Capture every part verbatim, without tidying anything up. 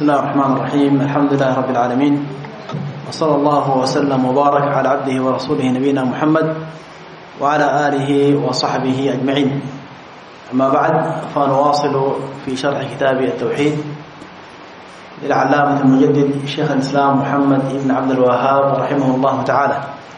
بسم الله الرحمن الرحيم. الحمد لله رب العالمين، وصلى الله وسلم وبارك على عبده ورسوله نبينا محمد وعلى آله وصحبه أجمعين. أما بعد، فنواصل في شرح كتاب التوحيد للعلامة المجدد شيخ الإسلام محمد بن عبد الوهاب رحمه الله تعالى.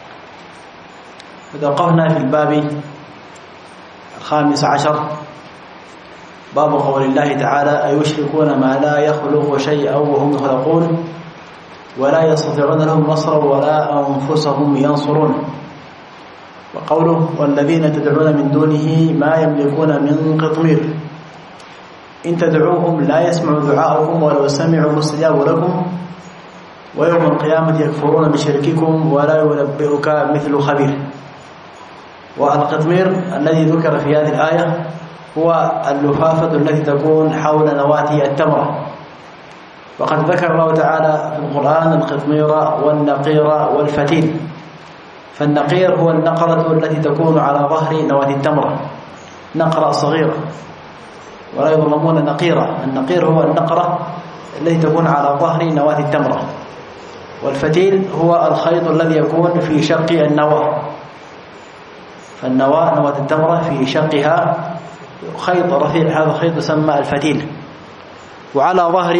وقفنا في الباب الخامس عشر، باب قول الله تعالى: أيشركون ما لا يخلق شيئا وهم يخلقون ولا يستطيعون لهم نصرا ولا أنفسهم ينصرون. وقوله: والذين تدعون من دونه ما يملكون من قطمير إن تدعوهم لا يسمعوا دعاءكم ولو سمعوا ما استجابوا لكم ويوم القيامة يكفرون بشرككم ولا ينبئك مثل خبير. والقطمير الذي ذكر في هذه الآية هو اللفافة التي تكون حول نواة التمرة، وقد ذكر الله تعالى في القرآن القطمير والنقير والفتيل. فالنقير هو النقرة التي تكون على ظهر نواة التمرة، نقرة صغيرة ولا يظلمون نقيرة. النقير هو النقرة التي تكون على ظهر نواة التمرة. والفتيل هو الخيط الذي يكون في شق النواة، فالنواة نواة التمرة في شقها خيط رفيع، هذا الخيط يسمى الفتيل. وعلى ظهر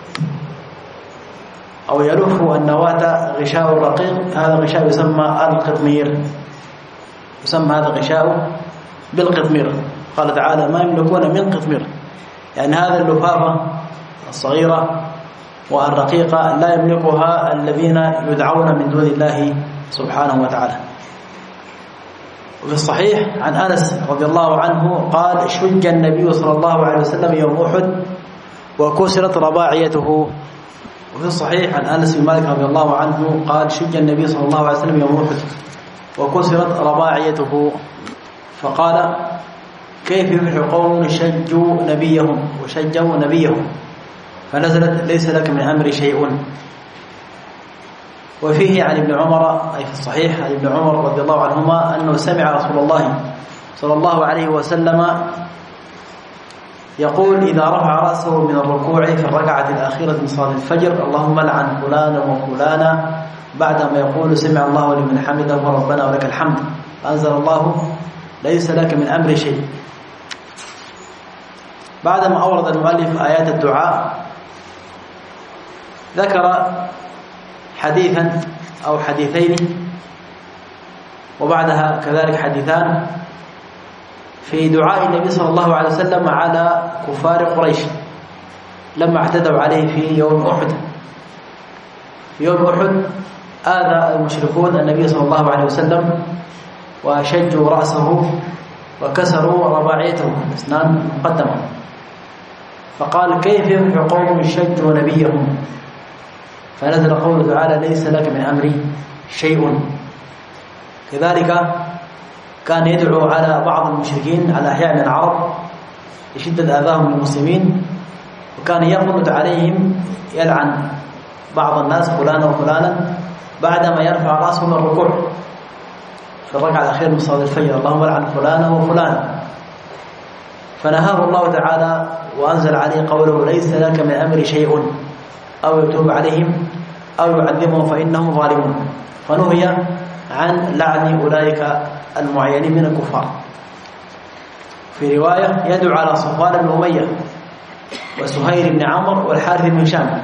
أو يلف النواة غشاء رقيق، هذا الغشاء يسمى القطمير، يسمى هذا الغشاء بالقطمير. قال تعالى: ما يملكون من قطمير، يعني هذا اللفافة الصغيرة والرقيقة لا يملكها الذين يدعون من دون الله سبحانه وتعالى. وفي الصحيح عن أنس رضي الله عنه قال: شج النبي صلى الله عليه وسلم يوم أحد وكسرت رباعيته. وفي الصحيح عن أنس بن مالك رضي الله عنه قال: شج النبي صلى الله عليه وسلم يوم أحد وكسرت رباعيته، فقال: كيف يفلح قوم شجوا نبيهم وشجوا نبيهم، فنزلت: ليس لك من أمر شيء. وفيه عن ابن عمر، أي في الصحيح عن ابن عمر رضي الله عنهما أنه سمع رسول الله صلى الله عليه وسلم يقول إذا رفع رأسه من الركوع في الركعة الأخيرة من صلاة الفجر: اللهم لعن فلانا وفلانا، بعدما يقول سمع الله لمن حمده وربنا ولك الحمد، فأنزل الله: ليس لك من أمر شيء. بعدما أورد المؤلف آيات الدعاء ذكر حديثا أو حديثين وبعدها كذلك حديثان في دعاء النبي صلى الله عليه وسلم على كفار قريش لما اعتدوا عليه في يوم أحد. في يوم أحد آذى المشركون النبي صلى الله عليه وسلم وشجوا رأسه وكسروا رباعيته أسنان مقدمة، فقال: كيف يفلح قوم شجوا نبيهم، فنزل قوله تعالى: ليس لك من أمري شيء. كذلك كان يدعو على بعض المشركين على أحياء من العرب لشدة آذاهم للمسلمين، وكان يقنط عليهم يلعن بعض الناس فلانا وفلانا بعدما يرفع رأسه من الركوع في الركعة الأخيرة من صلاة الفجر: اللهم لعن فلانا وفلانا. فنهاه الله تعالى وأنزل عليه قوله: ليس لك من أمر شيء، أو يتوب عليهم أو يعذبهم فإنهم ظالمون. فنهي عن لعن أولئك المعينين من الكفار. في رواية يدعو على صفوان بن أمية وسهيل بن عمرو والحارث بن هشام،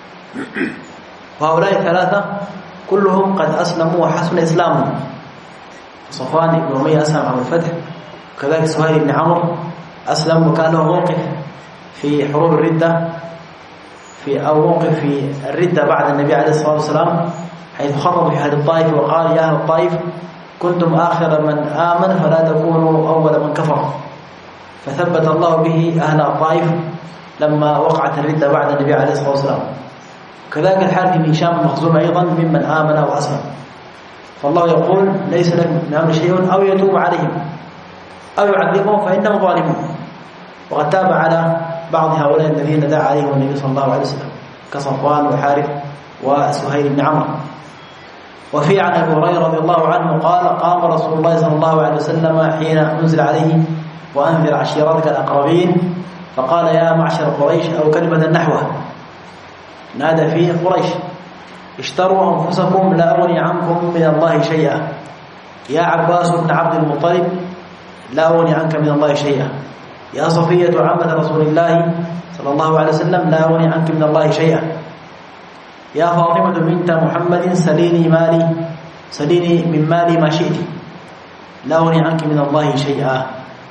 وهؤلاء الثلاثة كلهم قد أسلموا وحسن إسلامهم. صفوان بن أمية أسلم عام الفتح، وكذلك سهيل بن عمرو أسلم وكان له موقف في حروب الردة، في أو موقف في الردة بعد النبي عليه الصلاة والسلام، حيث خطب في أهل الطائف وقال: يا أهل الطائف كنتم آخر من آمن فلا تكونوا أول من كفر، فثبت الله به أهل الطائف لما وقعت الردة بعد النبي عليه الصلاة والسلام. كذلك الحارث بن هشام المخزوم أيضا ممن آمن وأسلم. فالله يقول: ليس لك من أمر شيء، أو يتوب عليهم أو يعذبهم فإنهم ظالمون. وقد تاب على بعض هؤلاء الذين دعا عليهم النبي صلى الله عليه وسلم كصفوان وحارث وسهيل بن عمرو. وفي عن أبي هريرة رضي الله عنه قال: قام رسول الله صلى الله عليه وسلم حين أنزل عليه: وأنذر عشيرتك الأقربين، فقال: يا معشر قريش، أو كلمة نحوه. نادى فيه قريش: اشتروا أنفسكم لا أغني عنكم من الله شيئا. يا عباس بن عبد المطلب لا أغني عنك من الله شيئا. يا صفية عمة رسول الله صلى الله عليه وسلم لا أغني عنك من الله شيئا. يا فاطمة بنت محمد سليني مالي سليني من مالي ما شئت لا أغني عنك من الله شيئا.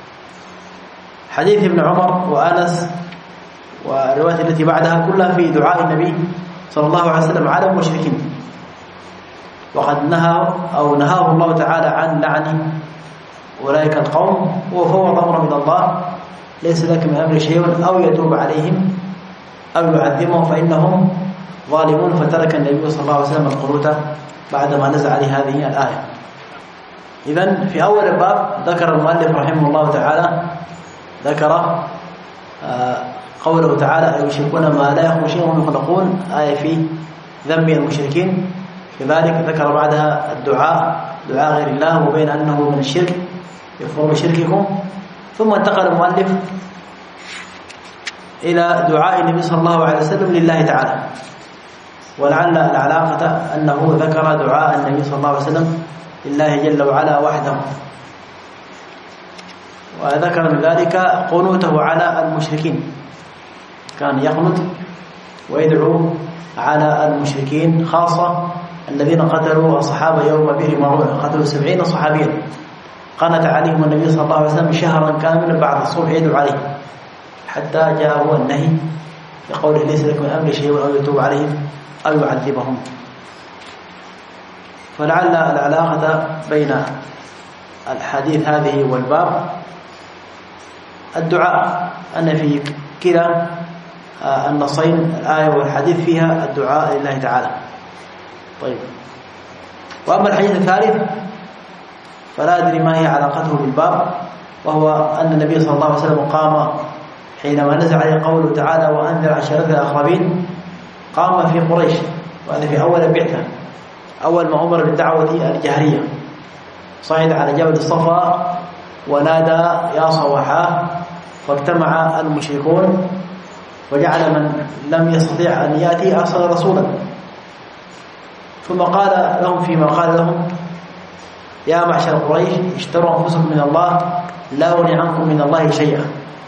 حديث ابن عمر وأنس والروايات التي بعدها كلها في دعاء النبي صلى الله عليه وسلم على المشركين، وقد نهى أو نهاه الله تعالى عن لعن أولئك القوم وفوض أمرهم إلى الله: ليس لك من أمر شيء أو يتوب عليهم أو يعذبهم فإنهم ظالمون. فترك النبي صلى الله عليه وسلم القنوت بعدما نزل عليه هذه الآية. إذن في أول الباب ذكر المؤلف رحمه الله تعالى ذكر قوله تعالى: يشركون ما لا يخلقون وهم يخلقون، آية في ذم المشركين. كذلك ذكر بعدها الدعاء دعاء غير الله وبين أنه من الشرك يكفر بشرككم. ثم انتقل المؤلف إلى دعاء النبي صلى الله عليه وسلم لله تعالى، ولعل العلاقة أنه ذكر دعاء النبي صلى الله عليه وسلم لله جل وعلا وحده، وذكر من ذلك قنوته على المشركين، كان يقنط ويدعو على المشركين خاصة الذين قتلوا الصحابة يوم بئر معونة، قتلوا سبعين صحابيا، قنت عليهم النبي صلى الله عليه وسلم شهرا كاملا بعد الصبح يدعو عليهم حتى جاءه النهي بقوله: ليس لكم من أمر شيء أو يتوب عليهم أو يعذبهم. فلعل العلاقة بين الحديث هذه والباب الدعاء، أن في كلا النصين الآية والحديث فيها الدعاء لله تعالى. طيب، وأما الحديث الثالث فلا أدري ما هي علاقته بالباب، وهو أن النبي صلى الله عليه وسلم قام حينما نزل عليه قوله تعالى: وأنذر عشيرتك الأقربين، قام في قريش، وهذا في أول البعثة، أول ما أمر بالدعوة الجهرية، صعد على جبل الصفا ونادى: يا صواحاه، فاجتمع المشركون، وجعل من لم يستطيع أن يأتي أرسل رسولا، ثم قال لهم فيما قال لهم: يا معشر قريش، اشتروا أنفسكم من الله لا أغني عنكم من الله شيئا.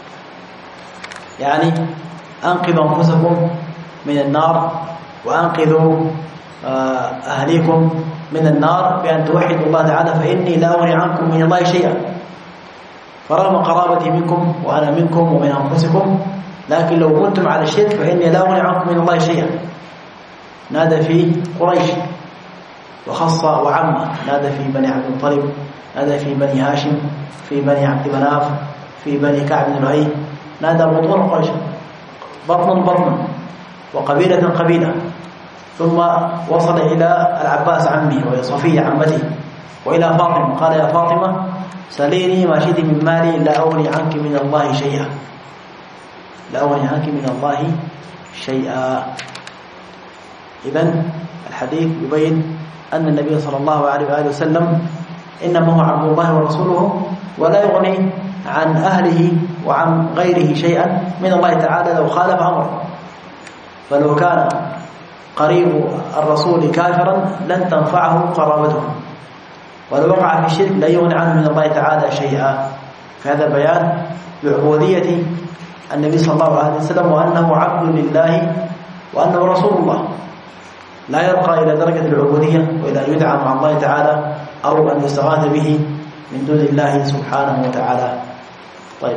يعني أنقذوا أنفسكم من النار وأنقذوا أهليكم من النار بأن توحدوا الله تعالى، فإني لا أغني عنكم من الله شيئا. فرغم قرابتي منكم وأنا منكم ومن أنفسكم، لكن لو كنتم على الشرك فإني لا أغني عنكم من الله شيئا. نادى في قريش وخص وعم، نادى في بني عبد المطلب، نادى في بني هاشم، في بني عبد مناف، في بني كعب بن لؤي، نادى بطون قريش، بطن بطن وقبيلة قبيلة. ثم وصل إلى العباس عمه وهي صفية عمته، وإلى فاطمة، قال: يا فاطمة سليني ما شئت من مالي لا أغني عنك من الله شيئا، لا أغني عنك من الله شيئا. إذن الحديث يبين أن النبي صلى الله عليه وآله وسلم إنما هو عبد الله ورسوله، ولا يغني عن أهله وعن غيره شيئا من الله تعالى لو خالف أمره. فلو كان قريب الرسول كافرا لن تنفعه قرابته، ولو وقع في الشرك لا يغني عنه من الله تعالى شيئا. فهذا بيان بعبودية النبي صلى الله عليه وسلم، وأنه عبد لله وأنه رسول الله، لا يرقى إلى درجة العبودية وإلى أن يدعى مع الله تعالى أو أن يستغاث به من دون الله سبحانه وتعالى. طيب،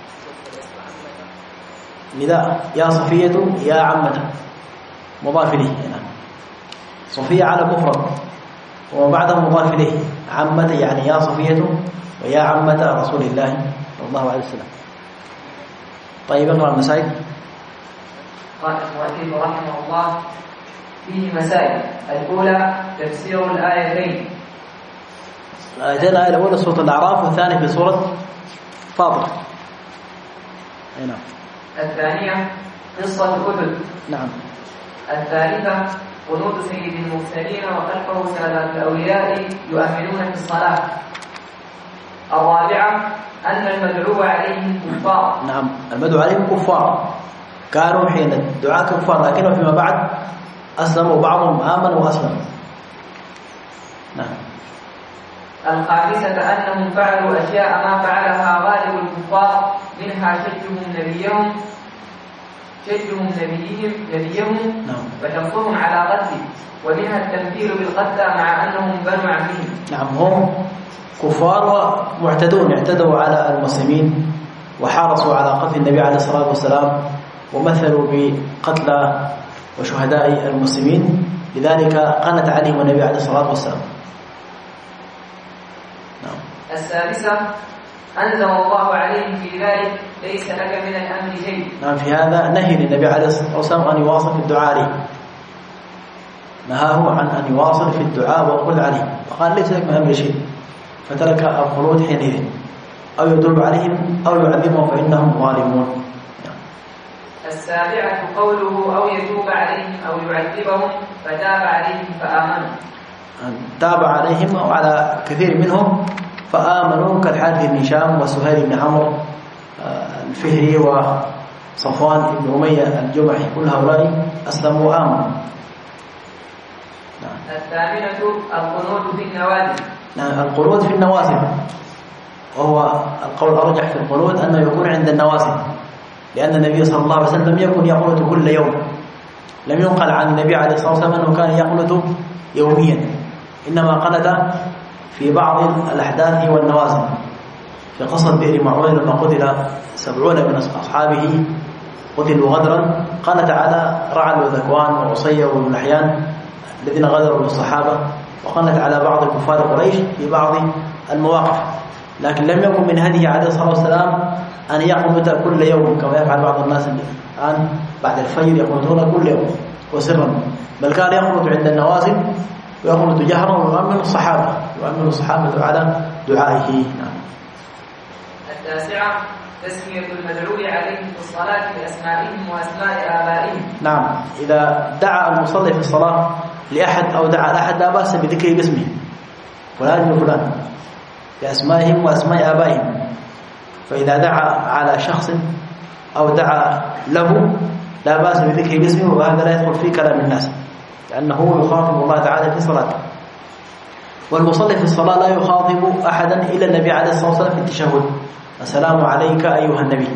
لذا يا صفية يا عمته مضاف إليه هنا، صفية على مفرد وما بعده مضاف إليه، عمته يعني يا صفية ويا عمة رسول الله صلى الله عليه وسلم. طيب، اقرأ المسائل. قال المؤلف رحمه الله: فيه مسائل. الأولى تفسير الآيتين. الآيتين، الآية الأولى سورة الأعراف، والثانية في سورة فاطر. نعم. الثانية قصة أحد. نعم. الثالثة قنوت سيد المرسلين وخلفه سادات الأولياء يؤمنون في الصلاة. الرابعة أن المدعو عليهم كفار. نعم، المدعو عليهم كفار كانوا حين الدعاء كفار لكنهم فيما بعد أسلموا، بعضهم آمنوا وأسلموا. نعم. الخامسة أنهم فعلوا أشياء ما فعلها غالب الكفار، منها شجهم نبيهم شجهم نبيهم نبيهم نعم. وحرصهم على قتله، ومنها التمثيل بالقتلى مع أنهم بنو عمهم. نعم، هم كفار ومعتدون، اعتدوا على المسلمين وحارسوا على قتل النبي عليه الصلاة والسلام ومثلوا بقتلى وشهداء المسلمين، لذلك قنت عليهم النبي عليه الصلاة والسلام. نعم. السادسة أنزل الله عليهم في ذلك ليس لك من الأمر شيء. نعم، في هذا نهي للنبي عليه الصلاة والسلام أن يواصل في الدعاء عليه، نهاه عن أن يواصل في الدعاء والقول عليه، وقال ليس لك من الأمر شيء، فترك الخلود حينئذ، أو يتوب عليهم أو يعذبهم فإنهم ظالمون. السابعة قوله أو يتوب عليهم أو يعذبهم فتاب عليهم فآمنوا. تاب عليهم أو على كثير منهم فآمنوا، كالحارث بن هشام وسهيل بن عمرو الفهري وصفوان بن أمية الجمحي، كل هؤلاء أسلموا وآمنوا. الثامنة القنوت في النوازل. نعم، القنوت في النوازل، وهو القول الأرجح في القنوت أنه يكون عند النوازل، لأن النبي صلى الله عليه وسلم لم يكن يقنط كل يوم، لم ينقل عن النبي عليه الصلاة والسلام أنه كان يقنط يوميا، إنما قنت في بعض الأحداث والنوازل. في قصة بئر معونة لما قتل سبعون من أصحابه قتلوا غدرا، قنت على رعل وذكوان وعصية واللحيان الذين غدروا بالصحابة، وقنت على بعض كفار قريش في بعض المواقف، لكن لم يكن من هديه عليه الصلاة والسلام أن يقنط كل يوم كما يفعل بعض الناس الآن بعد الفجر يقنطون كل يوم وسرا، بل كان يقنط عند النوازل ويقنط جهرا ويؤمن الصحابة يؤمن الصحابة على دعائه. نعم. التاسعة تسمية المدعو عليهم في الصلاة بأسمائهم وأسماء آبائهم. نعم، إذا دعا المصلي في الصلاة لأحد أو دعا لأحد لا بأس بذكره باسمه، فلان وفلان بأسمائهم وأسماء آبائهم، فإذا دعا على شخص أو دعا له لا بأس بذكره باسمه، وهذا لا يدخل في كلام الناس لأنه يخاطب الله تعالى في صلاته. والمصلي في الصلاة لا يخاطب أحدا إلا النبي عليه الصلاة والسلام في التشهد: السلام عليك أيها النبي.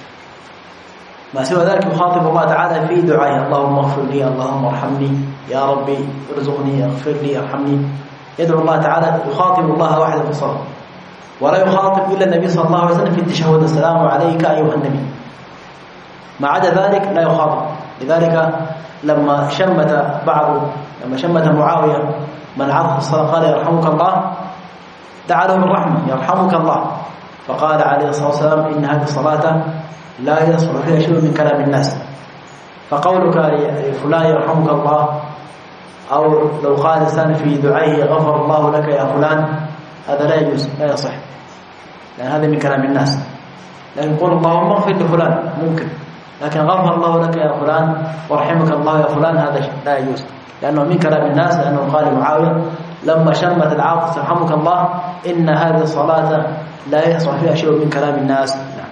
ما سوى ذلك يخاطب الله تعالى في دعائه: اللهم اغفر لي، اللهم ارحمني، يا ربي ارزقني، اغفر لي، ارحمني. يدعو الله تعالى، يخاطب الله وحده في الصلاة، ولا يخاطب إلا النبي صلى الله عليه وسلم في التشهد: السلام عليك أيها النبي. ما عدا ذلك لا يخاطب. لذلك لما شمت بعض لما شمت معاوية من عرض في الصلاة قال: يرحمك الله، دعا له بالرحمة: يرحمك الله. فقال عليه الصلاة والسلام: إن هذه الصلاة لا يصلح فيها شيء من كلام الناس، فقولك لفلان يرحمك الله، أو لو قال إنسان في دعائه غفر الله لك يا فلان، هذا لا يجوز، لا يصح، لأن هذا من كلام الناس. لكن يقول اللهم اغفر لفلان ممكن، لكن غفر الله لك يا فلان ورحمك الله يا فلان هذا لا يجوز، لأنه من كلام الناس، لأنه قال معاوية لما شمت العاطس: يرحمك الله، إن هذه الصلاة لا يصح فيها شيء من كلام الناس. نعم.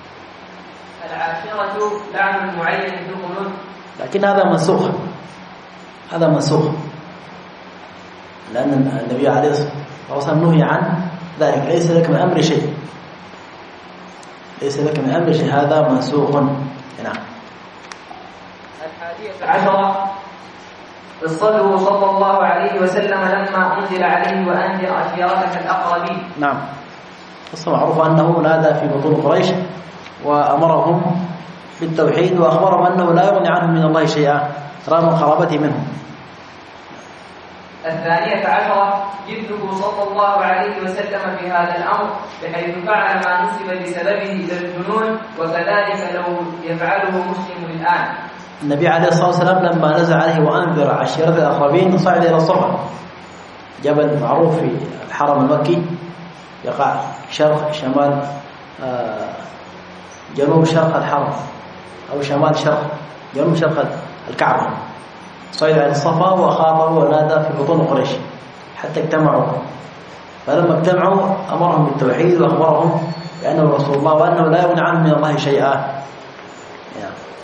العاشرة لعن المعين في القنوت. لكن هذا منسوخ، هذا منسوخ، لأن النبي عليه الصلاة والسلام نهي عن ذلك: ليس لك من أمر شيء، ليس لك من أمر شيء، هذا منسوخ. نعم. الحادية عشرة قصته صلى الله عليه وسلم لما أنزل عليه: وأنذر عشيرتك الأقربين. نعم، قصة معروفة أنه نادى في بطون قريش وأمرهم بالتوحيد، وأخبرهم أنه لا يغني عنهم من الله شيئا رغم قرابته منهم. الثانية عشرة جده صلى الله عليه وسلم في هذا الأمر، بحيث فعل ما نسب بسببه إلى الجنون، وكذلك لو يفعله مسلم الآن. النبي عليه الصلاة والسلام لما نزل عليه: وأنذر عشيرة الأقربين، صعد إلى الصفا، جبل معروف في الحرم المكي، يقع شرق شمال جنوب شرق الحرم، أو شمال شرق جنوب شرق الكعبة. صعد إلى الصفا وخاطب ونادى في بطون قريش حتى اجتمعوا، فلما اجتمعوا أمرهم بالتوحيد وأخبرهم بأنه رسول الله وأنه لا يغني عنهم من الله شيئا.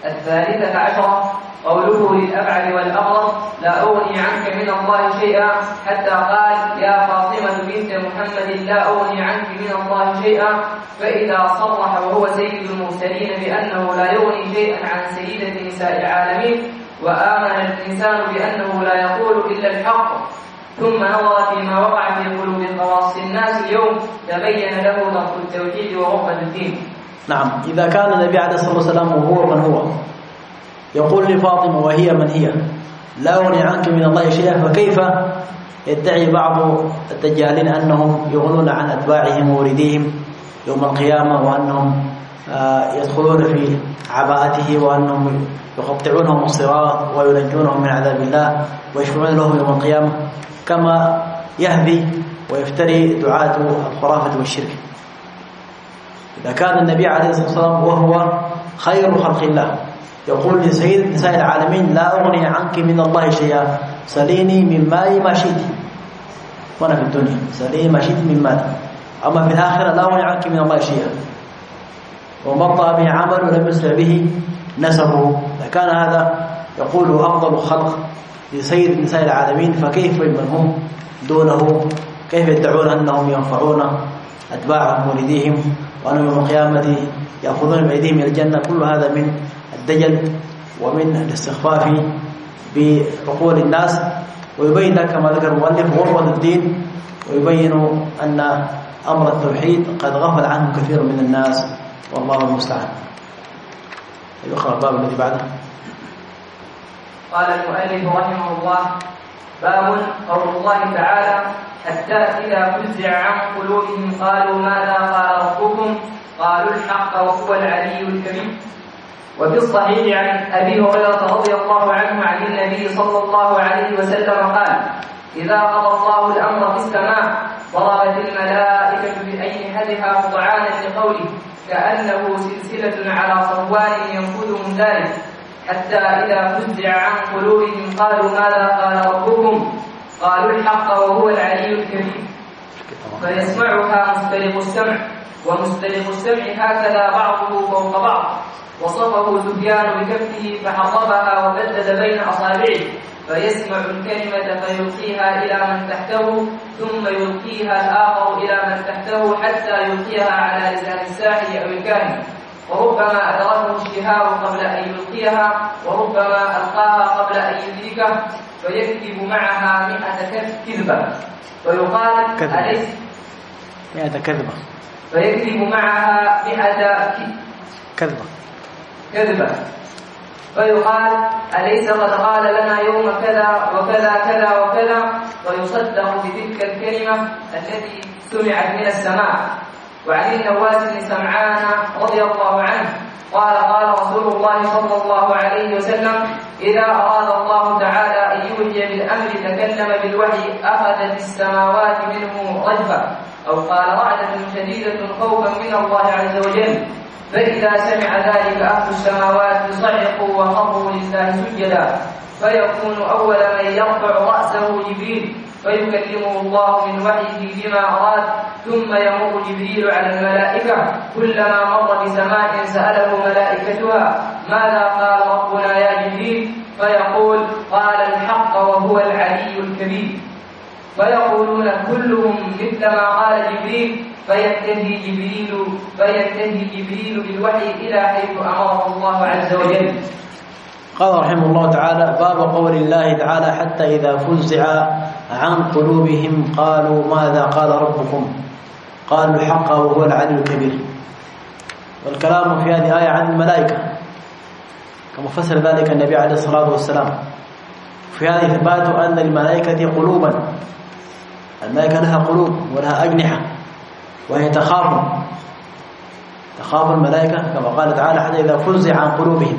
الثالثة عشرة قوله للأبعد والأغرب لا أغني عنك من الله شيئا، حتى قال يا فاطمة بنت محمد لا أغني عنك من الله شيئا. فإذا صرح وهو سيد المرسلين بأنه لا يغني شيئا عن سيدة نساء العالمين، وآمن الإنسان بأنه لا يقول إلا الحق، ثم نظر فيما وقع في قلوب خواص الناس اليوم، تبين له ترك التوحيد ورغبة الدين. نعم، إذا كان النبي عليه الصلاة والسلام وهو من هو يقول لفاطمة وهي من هي لا أغني عنك من الله شيئا، فكيف يدعي بعض الدجالين أنهم يغنون عن أتباعهم وورديهم يوم القيامة، وأنهم يدخلون في عباءته، وأنهم يقطعونهم الصراط وينجونهم من عذاب الله ويشفعون لهم يوم القيامة، كما يهدي ويفتري دعاة الخرافة والشرك. إذا كان النبي عليه الصلاة والسلام وهو خير خلق الله يقول لسيد نساء العالمين لا أغني عنك من الله شيئا، سليني من مالي ما شئت، وأنا في الدنيا سليني ما شئت من مالي، أما في الآخرة لا أغني عنك من الله شيئا، ومضى به عمل ولم يسرع به نسبه. كان هذا يقول أفضل الخلق لسيد نساء العالمين، فكيف من هم دونه؟ كيف يدعون أنهم ينفعون أتباعهم ورديهم، وأنهم يوم القيامة يأخذون بأيديهم إلى الجنة؟ كل هذا من الدجل ومن الاستخفاف بعقول الناس، ويبين كما ذكر المؤلف غربة الدين، ويبين أن أمر التوحيد قد غفل عنه كثير من الناس، والله المستعان. يقرأ الباب الذي بعده. قال المؤلف رحمه الله: باب قول الله تعالى: حتى إذا فزع عن قلوبهم قالوا ماذا قال ربكم قالوا الحق وهو العلي الكبير. وفي الصحيح عن أبي هريرة رضي الله عنه عن النبي صلى الله عليه وسلم قال: إذا قضى الله الأمر في السماء ضربت الملائكة بأجنحتها خضعانا لقوله كأنه سلسلة على صوان ينفذ من ذلك، حتى إذا فزع عن قلوبهم قالوا ماذا قال ربكم قالوا الحق وهو العلي الكبير. فيسمعها مسترق السمع، ومسترق السمع هكذا بعضه فوق بعض. وصفه سفيان بكفه فحربها وبدد بين أصابعه، فيسمع الكلمة فيلقيها إلى من تحته، ثم يلقيها الآخر إلى من تحته حتى يلقيها على لسان الساحر أو الكاهن، وربما أدركه الشهاب قبل أن يلقيها، وربما ألقاها قبل أن يدركه، فيكذب معها مئة كذبة، فيقال أليس مئة كذبة فيكذب معها مئة كذبة كذبة فيقال أليس قد قال لنا يوم كذا وكذا كذا وكذا، ويصدق بتلك الكلمة التي سمعت من السماء. وعن النواس بن سمعان رضي الله عنه قال: قال رسول الله صلى الله عليه وسلم: إذا أراد الله تعالى أن يوحي بالأمر تكلم بالوحي أخذت السماوات منه رجفة، أو قال رعدة شديدة خوفا من الله عز وجل، فإذا سمع ذلك أهل السماوات صعقوا وخروا لله سجدا، فيكون أول من يرفع رأسه جبريل فيكلمه الله من وحيه بما أراد، ثم يمر جبريل على الملائكة، كلما مر بسماء سأله ملائكتها ماذا قال ربنا يا جبريل، فيقول قال الحق وهو العلي الكبير، فيقولون كلهم مثل ما قال جبريل، فينتهي جبريل فينتهي جبريل بالوحي إلى حيث أمره الله عز وجل. قال رحمه الله تعالى: باب قول الله تعالى: حتى إذا فزع عن قلوبهم قالوا ماذا قال ربكم قالوا الحق وهو العلي الكبير. والكلام في هذه الآية عن الملائكة كما فسر ذلك النبي عليه الصلاة والسلام. في هذه إثبات أن الملائكة قلوبا، الملائكة لها قلوب ولها أجنحة، وهي تخاف تخاف الملائكة كما قال تعالى: حتى إذا فزع عن قلوبهم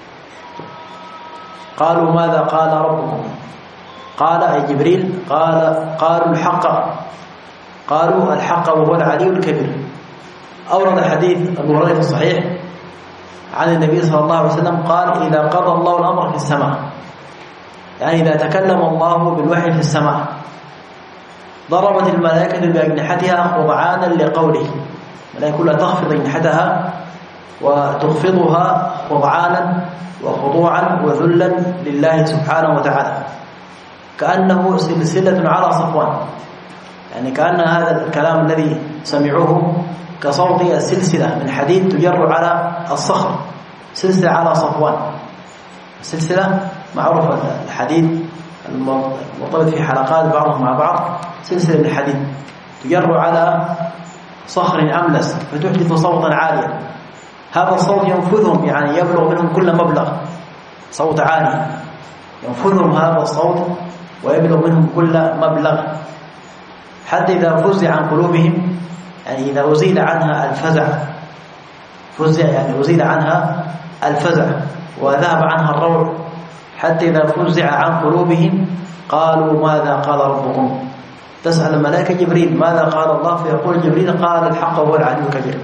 قالوا ماذا قال ربكم قال أي جبريل قال قالوا الحق قالوا الحق وهو العلي الكبير. أورد حديث أبو هريرة الصحيح عن النبي صلى الله عليه وسلم قال: إذا قضى الله الأمر في السماء، يعني إذا تكلم الله بالوحي في السماء، ضربت الملائكة بأجنحتها خضعانا لقوله، الملائكة كلها تخفض أجنحتها وتخفضها خضعانا وخضوعا وذلا لله سبحانه وتعالى، كأنه سلسلة على صفوان، يعني كأن هذا الكلام الذي سمعوه كصوت السلسلة من حديد تجر على الصخر، سلسلة على صفوان. السلسلة معروفة، الحديد المرتبط في حلقات بعضهم مع بعض، سلسلة من الحديد تجر على صخر أملس فتحدث صوتا عاليا. هذا الصوت ينفذهم، يعني يبلغ منهم كل مبلغ، صوت عالي ينفذهم هذا الصوت ويبلغ منهم كل مبلغ، حتى إذا فزع عن قلوبهم، يعني إذا أزيل عنها الفزع، فزع يعني أزيل عنها الفزع وذهب عنها الروع، حتى إذا فزع عن قلوبهم قالوا ماذا قال ربكم. تسأل الملائكة جبريل ماذا قال الله، فيقول جبريل قال الحق وهو العلي الكبير.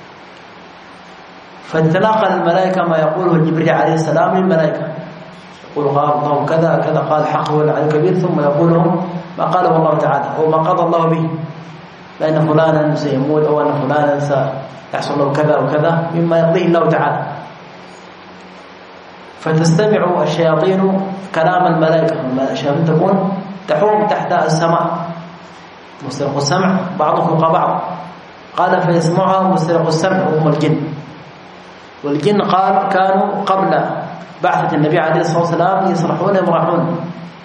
فتناقل الملائكة ما يقوله جبريل عليه السلام للملائكة، يقول قال الله كذا كذا قال الحق وهو العلي الكبير، ثم يقولهم ما قاله الله تعالى أو ما قضى الله به، لأن فلانا سيموت أو أن فلانا سيحصل له كذا وكذا مما يقضيه الله تعالى. فتستمع الشياطين كلام الملائكة، الشياطين تكون تحوم تحت السماء، مسترق السمع بعضهم فوق بعض. قال فيسمعها مسترق السمع وهم الجن، والجن قال كانوا قبل بعثة النبي عليه الصلاة والسلام يسرحون يمرحون،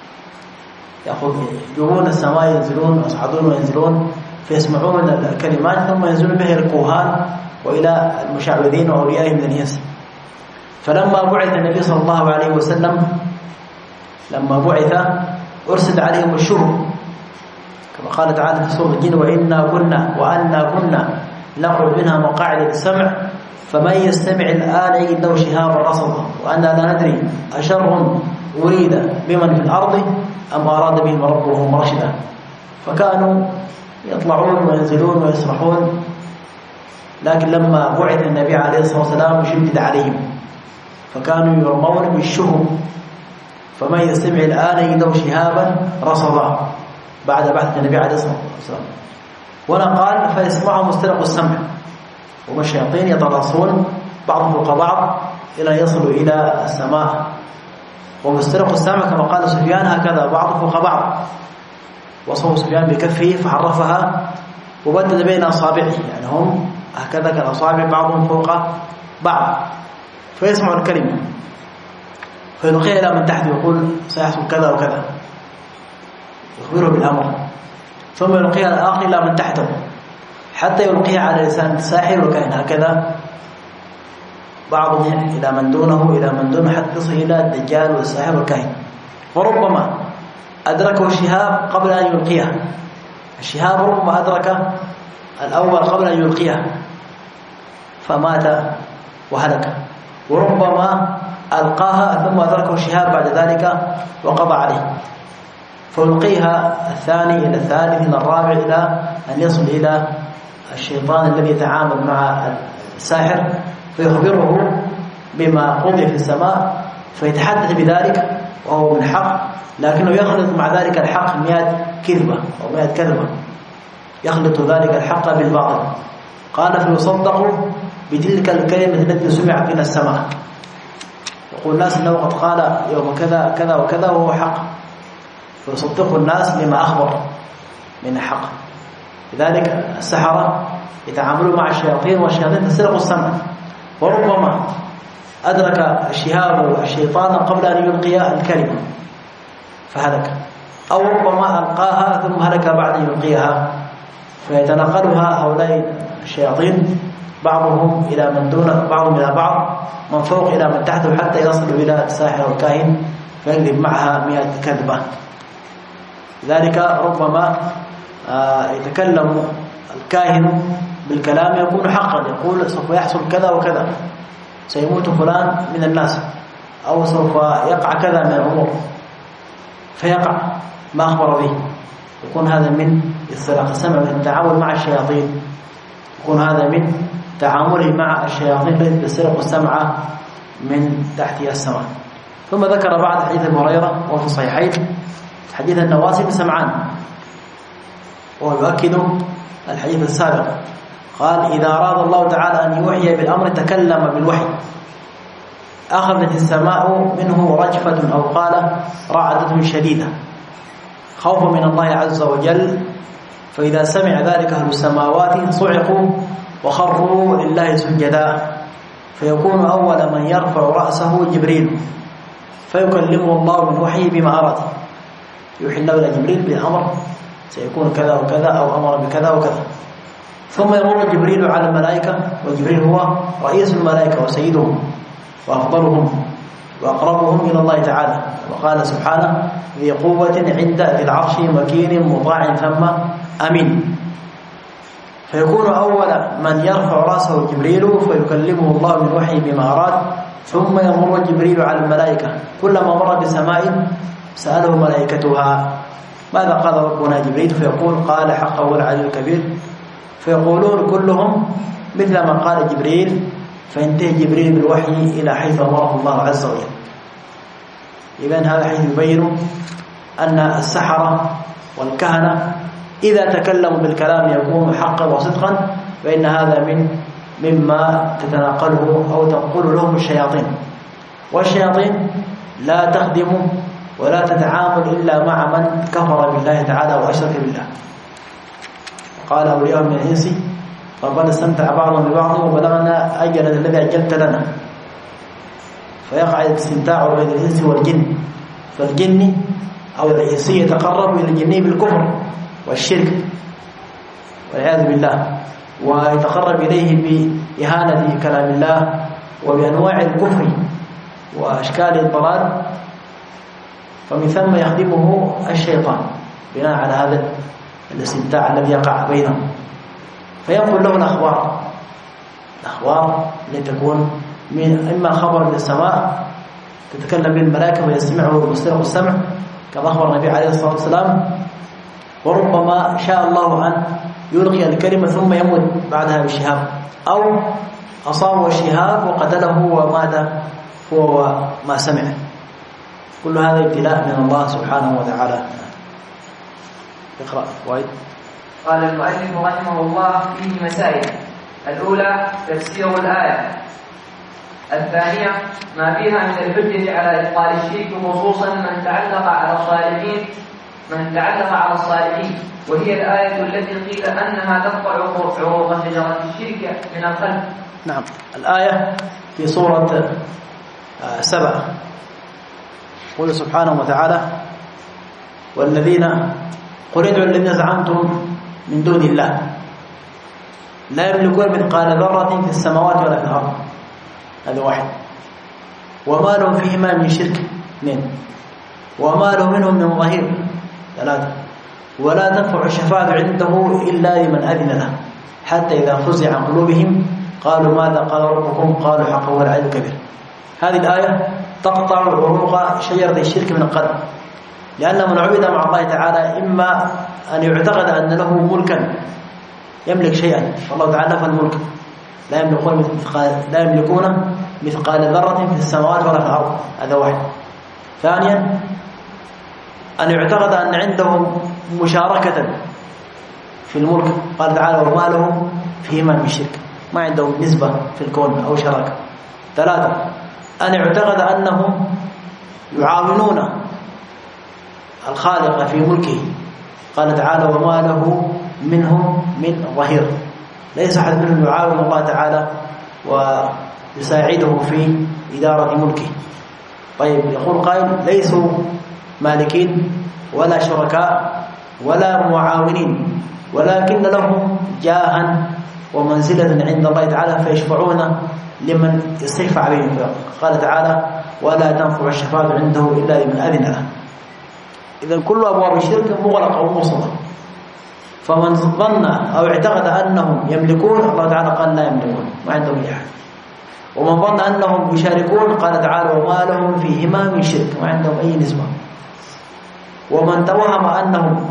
يجوون السماء ينزلون ويصعدون وينزلون فيسمعون الكلمات ثم ينزلون بها إلى الكهان وإلى المشعوذين وأوليائهم من الإنس. فلما بعث النبي صلى الله عليه وسلم، لما بعث أرسل عليهم الشهب، كما قال تعالى في سورة الجن وإنا كنا وأنا كنا نقعد منها مقاعد للسمع فمن يستمع الآن يجد له شهابا رصدا وأنا لا ندري أشر أريد بمن في الأرض أم أراد بهم ربهم رشدا. فكانوا يطلعون وينزلون ويسرحون، لكن لما بعث النبي عليه الصلاة والسلام شدد عليهم فكانوا يرمون بالشهب، فمن يستمع الآن يجد له شهابا رصدا بعد بعث النبي عليه الصلاة والسلام. ولا قال فيسمعهم مسترق السمع، وهم الشياطين يتراصون بعضهم فوق بعض إلى أن يصلوا إلى السماء. ومسترق السمع كما قال سفيان هكذا بعضهم فوق بعض، وصفه سفيان بكفه فحرفها وبدد بين أصابعه، يعني هم هكذا كالأصابع بعضهم فوق بعض، فيسمع الكلمة فيلقيها إلى من تحت يقول سيحصل كذا وكذا، يخبره بالأمر، ثم يلقيها الآخر إلى من تحته حتى يلقيها على لسان الساحر وكائن، هكذا بعضهم إلى من دونه إلى من دونه حتى تصل إلى الدجال والساحر والكاهن. وربما أدركه الشهاب قبل أن يلقيها، الشهاب ربما أدرك الأول قبل أن يلقيها فمات وهلك، وربما ألقاها ثم أدركه الشهاب بعد ذلك وقضى عليه، فيلقيها الثاني إلى الثالث إلى الرابع إلى أن يصل إلى الشيطان الذي يتعامل مع الساحر فيخبره بما قضي في السماء، فيتحدث بذلك وهو من حق، لكنه يخلط مع ذلك الحق مئة كذبة أو مئة كذبة، يخلط ذلك الحق بالباطل. قال فيصدق بتلك الكلمة التي سمعت من السماء، يقول الناس إنه قد قال يوم كذا كذا وكذا وهو حق، فيصدق الناس لما أخبر من الحق. لذلك السحرة يتعاملون مع الشياطين والشياطين تسرق السمع، وربما أدرك الشهاب الشيطان قبل أن يلقي الكلمة فهلك، أو ربما ألقاها ثم هلك بعد أن يلقيها، فيتنقلها هؤلاء الشياطين بعضهم إلى من دون بعضهم إلى بعض، من فوق إلى من تحته، حتى يصلوا إلى الساحر والكاهن فيكذب معها مئة كذبة. لذلك ربما يتكلم الكاهن بالكلام يكون حقا، يقول سوف يحصل كذا وكذا، سيموت فلان من الناس، أو سوف يقع كذا من الأمور، فيقع ما أخبر به. يكون هذا من استراق السمع، من التعامل مع الشياطين، يكون هذا من تعامله مع الشياطين التي تسرق السمع من تحت السماء. ثم ذكر بعد حديث أبي هريرة وفي الصحيحين حديث النواس بن سمعان، وهو يؤكد الحديث السابق. قال إذا أراد الله تعالى أن يوحي بالأمر تكلم بالوحي، أخذت السماء منه رجفة أو قال رعدة شديدة خوفا من الله عز وجل، فإذا سمع ذلك أهل السماوات صعقوا وخروا لله سجدا، فيكون أول من يرفع رأسه جبريل فيكلمه الله من وحيه بما أراد، يوحي الله إلى جبريل بأمر سيكون كذا وكذا أو أمر بكذا وكذا، ثم يمر جبريل على الملائكة، وجبريل هو رئيس الملائكة وسيدهم وأفضلهم وأقربهم إلى الله تعالى، وقال سبحانه ذي قوة عند ذي العرش مكين مطاع ثم أمين. فيكون أول من يرفع رأسه جبريل فيكلمه الله من وحي بما أراد، ثم يمر جبريل على الملائكة، كلما مر بسماء سأله ملائكتها ماذا قال ربنا جبريل، فيقول قال حقه العلي الكبير، فيقولون كلهم مثل ما قال جبريل، فينتهي جبريل بالوحي إلى حيث أمره الله عز وجل. إذن هذا حيث يبين أن السحرة والكهنة إذا تكلموا بالكلام يكون حقا وصدقا، فإن هذا من مما تتناقله أو تنقل لهم الشياطين، والشياطين لا تخدم ولا تتعامل إلا مع من كفر بالله تعالى وأشرك بالله. قال أولياء من الإنس فقد استمتع بعضهم ببعض وبلغنا أجل الذي أجلت لنا، فيقع الاستمتاع بين الإنس والجن، فالجن أو الإنسي يتقرب إلى الجني بالكفر والشرك والعياذ بالله، ويتقرب إليه بإهانة كلام الله وبأنواع الكفر وأشكال الضلال، فمن ثم يخدمه الشيطان بناء على هذا الاستمتاع الذي يقع بينهم، فينقل له الأخبار الأخبار التي تكون من إما خبر من السماء تتكلم به الملائكة ويستمعه المستمع والسمع كما أخبر النبي عليه الصلاة والسلام، وربما شاء الله أن يلقي الكلمة ثم يموت بعدها بالشهاب، أو أصابه الشهاب وقتله ومات هو ما سمع. كل هذا ابتلاء من الله سبحانه وتعالى. اقرأ وايد. قال المؤلف رحمه الله فيه مسائل: الأولى تفسير الآية، الثانية ما فيها من الحجة على إبطال الشرك، خصوصا من تعلق على الصالحين من تعلق على الصالحين، وهي الآية التي قيل أنها تقطع عروق شجرة الشرك من القلب. نعم، الآية في سورة سبع قل سبحانه وتعالى: والذين قل ادعوا الذين زعمتم من دون الله لا يملكون مثقال ذرة في السماوات ولا في الأرض، هذا واحد، وما لهم فيهما من شرك، اثنين، وما لهم منهم من ظهير، ثلاثة، ولا تنفع الشفاعة عنده إلا لمن أذن له، حتى إذا فزع عن قلوبهم قالوا ماذا قال ربكم قالوا حقه العلي الكبير. هذه الآية تقطع عروق شجرة الشرك من القلب، لأن من عبد مع الله تعالى إما أن يعتقد أن له ملكا يملك شيئا، والله تعالى فالملك لا يملكون مثقال لا يملكون مثقال ذرة في السماوات ولا في الأرض، هذا واحد. ثانيا أن يعتقد أن عندهم مشاركة في الملك، قال تعالى: وما لهم فيهما من شرك، ما عندهم نسبة في الكون أو شراكة. ثلاثة أن يعتقد أنهم يعاونون الخالق في ملكه، قال تعالى: وما له منهم من ظهير، ليس أحد منهم يعاون الله تعالى ويساعده في إدارة ملكه. طيب، يقول قائل: ليسوا مالكين ولا شركاء ولا معاونين، ولكن لهم جاها ومنزلة عند الله تعالى فيشفعون لمن يستشفع بهم، قال تعالى: ولا تنفع الشفاعة عنده إلا لمن أذن له. إذن كل أبواب الشرك مغلقة وموصلة، فمن ظن أو اعتقد أنهم يملكون، الله تعالى قال: لا يملكون، ما عندهم أحد. ومن ظن أنهم يشاركون، قال تعالى: وما لهم فيهما من شرك، ما عندهم أي نسبة. ومن توهم أنهم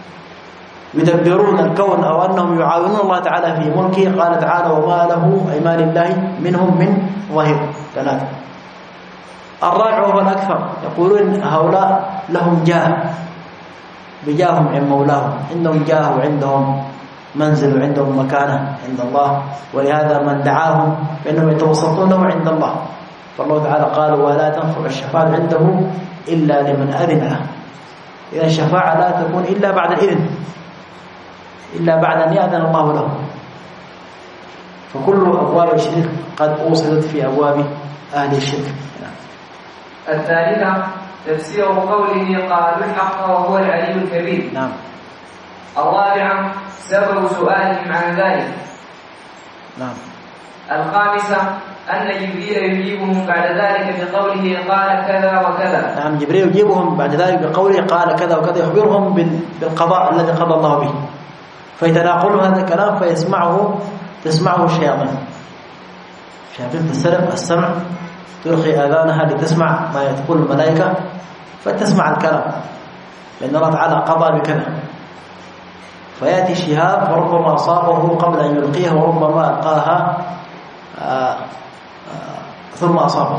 يدبرون الكون أو أنهم يعاونون الله تعالى في ملكه، قال تعالى: وما له أي ما لله منهم من ظهير. ثلاثة. الرابع وهو الأكثر، يقولون هؤلاء لهم جاه، بجاههم عند مولاهم، عندهم جاه وعندهم منزل عندهم مكانة عند الله، ولهذا من دعاهم فإنهم يتوسطون له عند الله. فالله تعالى قال ولا تنفع الشفاعة عنده إلا لمن أذن له. إذا الشفاعة لا تكون إلا بعد الإذن، إلا بعد أن يأذن الله له. فكل أبواب الشرك قد أوصلت في أبواب أهل الشرك. الثالثة تفسير قوله قالوا الحق وهو العلي الكبير. نعم. الرابعة سبب سؤالهم عن ذلك. نعم. الخامسة أن جبريل يجيبهم بعد ذلك بقوله قال كذا وكذا. نعم، جبريل يجيبهم بعد ذلك بقوله قال كذا وكذا، يخبرهم بالقضاء الذي قضى الله به، فيتناقلوا هذا الكلام فيسمعه تسمعه الشياطين. شياطين تسترق السمع، تلقي آذانها لتسمع ما يقول الملائكة فتسمع الكلام، لأن الله تعالى قضى بكذا. فيأتي الشهاب وربما أصابه قبل أن يلقيه، وربما ألقاها آآ آآ ثم أصابه،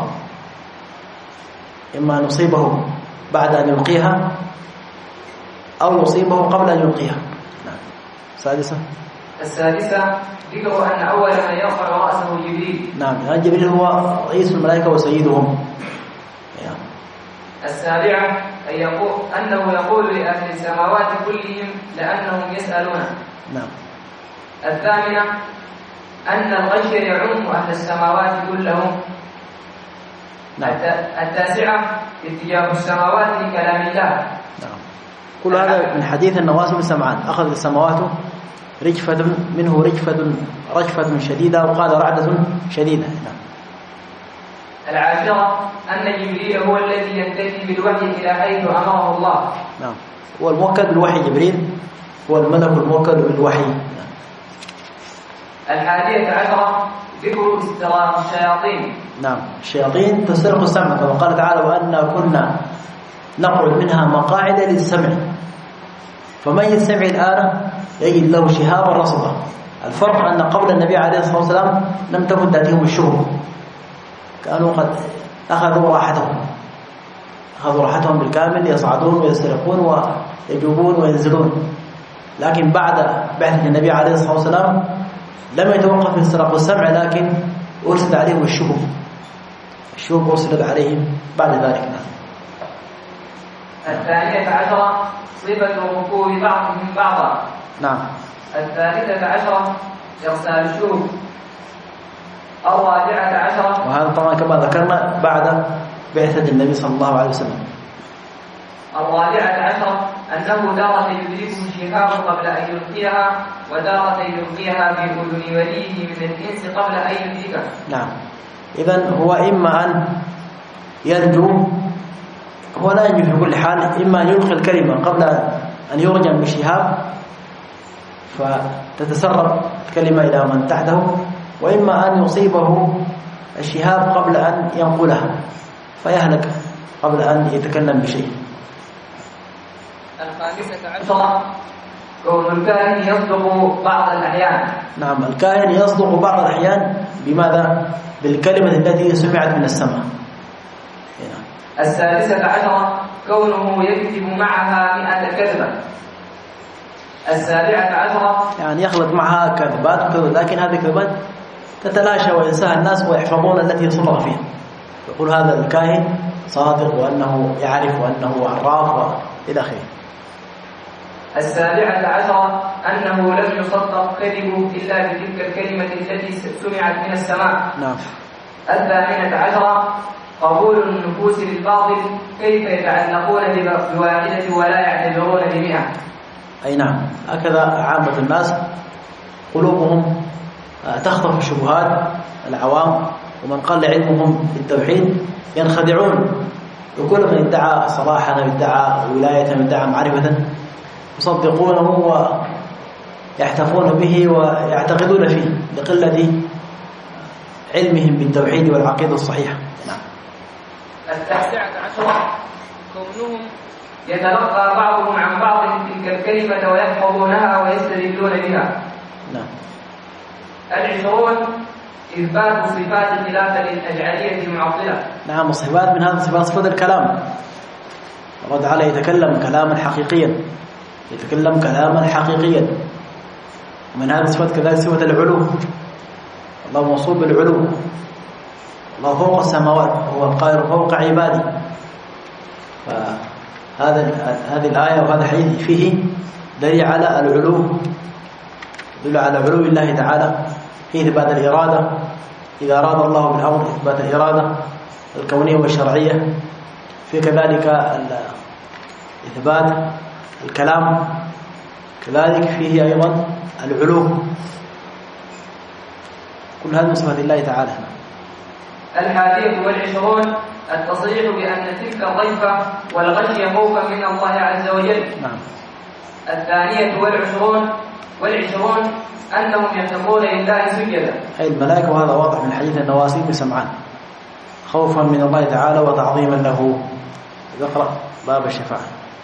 إما أن يصيبه بعد أن يلقيها أو يصيبه قبل أن يلقيها. نعم. السادسة السادسة ذكر أن أول من يرفع رأسه جبريل. نعم، يعني جبريل هو رئيس الملائكة وسيدهم. يعني. السابعة أن يقول أنه يقول لأهل السماوات كلهم لأنهم يسألون. نعم. الثامنة أن الغش يعم أهل السماوات كلهم. نعم. التاسعة اتجاه السماوات لكلام الله. نعم. كل هذا من حديث النواس بن سمعان، أخذ السماوات رجفة منه رجفة رجفة شديدة، وقال رعدة شديدة. نعم. العاشرة أن جبريل هو الذي ينتهي بالوحي إلى حيث أمره الله. نعم، هو الموكل بالوحي. جبريل هو الملك الموكل بالوحي. نعم. الحادية عشرة ذكر استراق الشياطين. نعم، الشياطين تسترق السمع كما قال تعالى وأنا كنا نقعد منها مقاعد للسمع فمن يستمع الآن يجد له شهابا رصدا. الفرق أن قبل النبي عليه الصلاة والسلام لم تكن تأتيهم الشهب، كانوا قد أخذوا راحتهم أخذوا راحتهم بالكامل، يصعدون ويسترقون ويجوبون وينزلون. لكن بعد بعثة النبي عليه الصلاة والسلام لم يتوقف استراق السمع، لكن أرسل عليهم الشهب الشهب أرسلت عليهم بعد ذلك. الثانية عشرة صفة ركوب بعضهم بعضا. نعم. الثالثة عشرة إرسال الشهب. الرابعة عشرة، وهذا طبعا كما ذكرنا بعد بعثة النبي صلى الله عليه وسلم. الرابعة عشرة أنه دارة يدركه الشهاب قبل أن يلقيها، ودارة يلقيها في أذن وليه من الإنس قبل أن يدركه. نعم. إذن هو إما أن ينجو، هو لا ينجو في كل حال، إما أن يلقي الكلمة قبل أن يرجم بالشهاب فتتسرب الكلمة إلى من تحته، وإما أن يصيبه الشهاب قبل أن ينقلها فيهلك قبل أن يتكلم بشيء. الخامسة عشرة كون الكاهن يصدق بعض الأحيان. نعم، الكاهن يصدق بعض الأحيان. بماذا؟ بالكلمة التي سمعت من السماء. السادسة عشرة كونه يكذب معها مئة كذبة. السابعة عشرة يعني يخلط معها كذبات، لكن هذه الكذبات تتلاشى وينساها الناس ويحفظون التي صدق فيها. يقول هذا الكاهن صادق وأنه يعرف وأنه عراف وإلى آخره. السابعة عشرة أنه لم يصدق كذبه إلا بتلك الكلمة التي سمعت من السماء. نعم. الثامنة عشرة قبول النفوس للباطل، كيف يتعلقون بواحدة ولا يعتبرون بمئة. أي نعم، هكذا عامة الناس قلوبهم تخطف الشبهات العوام، ومن قل علمهم بالتوحيد ينخدعون. وكل من ادعى صلاحا وادعى ولاية وادعى معرفة يصدقونه ويحتفون به ويعتقدون فيه لقلة علمهم بالتوحيد والعقيدة الصحيحة. نعم. التاسعة عشرة كونهم يتلقى بعضهم عن بعض تلك الكلمة ويحفظونها ويستدلون بها. نعم. العشرون إثبات صفات خلافة للأجعلية المعطلة. نعم، الصفات من هذا صفات صفات الكلام. الله تعالى يتكلم كلاما حقيقيا، يتكلم كلاما حقيقيا. ومن هذه الصفات كذلك صفة العلو، الله موصوف بالعلو، الله فوق السماوات وهو القاهر فوق عباده. فهذا هذه الآية وهذا الحديث فيه دليل على العلو، دليل على علو الله تعالى في إثبات الإرادة، إذا أراد الله بالأمر إثبات الإرادة الكونية والشرعية، في كذلك إثبات الكلام، كذلك فيه أيضا العلو، كل هذا من صفات الله تعالى. الحادية والعشرون التصريح بأن تلك الضيفة والغشي خوفا من الله عز وجل. نعم. الثانية والعشرون والعشرون أنهم يتقون لله سجدا، أي الملائكة، وهذا واضح من حديث النواس بن سمعان، خوفا من الله تعالى وتعظيما له. اقرأ باب الشفاعة.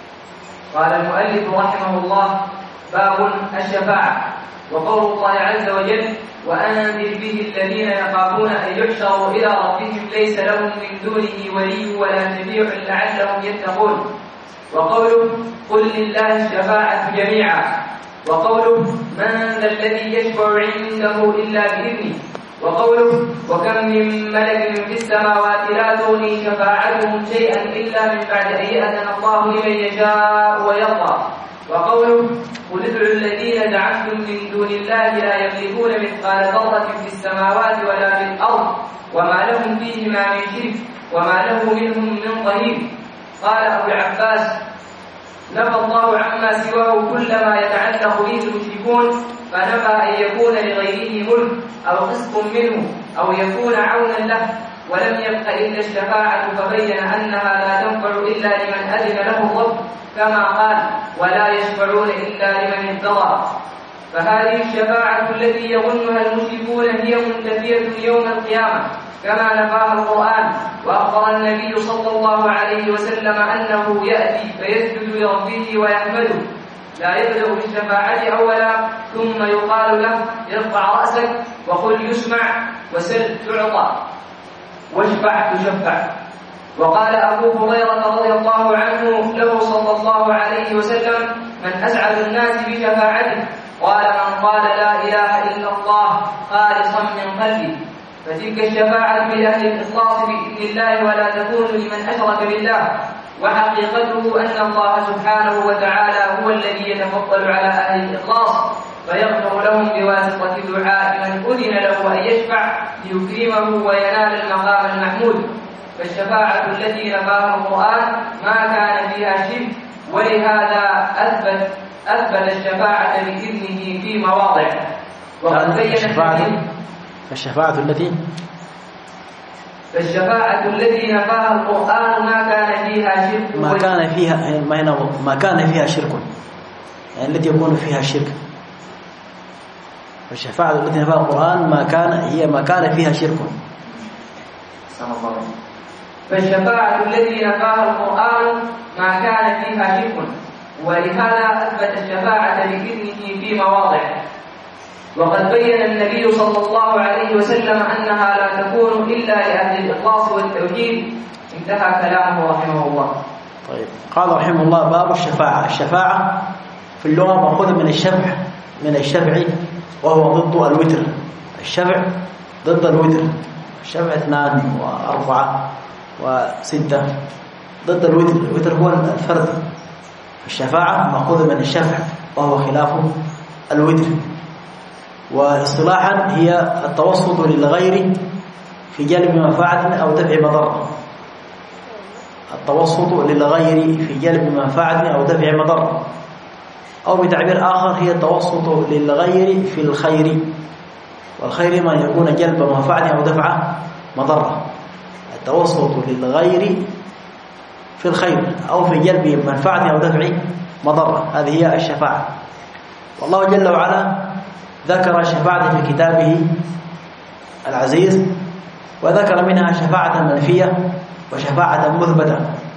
قال المؤلف رحمه الله: باب الشفاعة. وقول الله عز وجل: وأنذر به الذين يخافون أن يحشروا إلى ربهم ليس لهم من دونه ولي ولا شفيع لعلهم يتقون. وقوله: قل لله الشفاعة جميعا. وقوله: من ذا الذي يشفع عنده إلا بإذنه. وقوله: وكم من ملك في السماوات لا تغني شفاعتهم شيئا إلا من بعد أن يأذن الله لمن يشاء ويرضى. وقوله: قل ادعوا الذين زعمتم من دون الله لا يملكون مثقال ذرة في السماوات ولا في الأرض وما لهم فيهما من شرك وما له منهم من ظهير. قال أبو العباس: نفى الله عما سواه كل ما يتعلق به المشركون، فنفى أن يكون لغيره ملك أو قسط منه أو يكون عونا له، ولم يبق إلا الشفاعة، فبين أنها لا تنفع إلا لمن أذن له الرب، كما قال: ولا يشفعون إلا لمن ارتضى. فهذه الشفاعة التي يظنها المشركون هي منتفية يوم القيامة كما نفاها القرآن. وأخبر النبي صلى الله عليه وسلم أنه يأتي فيسجد لربه ويحمده، لا يبدأ بالشفاعة أولا ثم يقال له: ارفع رأسك وقل يسمع وسل تعطى واشفع تشفع. وقال أبو هريرة رضي الله عنه له صلى الله عليه وسلم: من أسعد الناس بشفاعته؟ قال: من قال لا إله إلا الله خالصا من قلبه. فتلك الشفاعة لأهل الإخلاص بإذن الله ولا تكون لمن أشرك بالله. وحقيقته أن الله سبحانه وتعالى هو الذي يتفضل على أهل الإخلاص فيغفر لهم بواسطة دعاء من أذن له أن يشفع ليكرمه وينال المقام المحمود. فالشفاعة التي نفاها القرآن ما كان فيها شرك، ولهذا أثبت أثبت الشفاعة بإذنه في مواضع. وقد بين الشفاعة فالشفاعة التي فالشفاعة التي نفاها القرآن ما كان فيها شرك ما كان فيها ما هنا ما كان فيها شرك، يعني التي يكون فيها شرك. فالشفاعة التي نفاها القرآن ما كان هي ما كان فيها شرك. فالشفاعة التي نفاها القرآن ما كان فيها شرك، ولهذا أثبت الشفاعة بإذنه في مواضع. وقد بين النبي صلى الله عليه وسلم أنها لا تكون إلا لأهل الإخلاص والتوحيد. انتهى كلامه رحمه الله. طيب، قال رحمه الله: باب الشفاعة. الشفاعة في اللغة مأخوذة من الشفع، من الشفع وهو ضد الوتر. الشفع ضد الوتر، الشفع اثنان وأربعة وستة ضد الوتر. الوتر هو الفرد. الشفاعة مأخوذة من الشفع وهو خلاف الوتر. واصطلاحا هي التوسط للغير في جلب منفعة أو دفع مضرة. التوسط للغير في جلب منفعة أو دفع مضرة، أو بتعبير آخر هي التوسط للغير في الخير، والخير ما يكون جلب منفعة أو دفع مضرة. التوسط للغير في الخير أو في جلب منفعة أو دفع مضرة، هذه هي الشفاعة. والله جل وعلا ذكر الشفاعة في كتابه العزيز، وذكر منها شفاعة منفية وشفاعة مثبتة،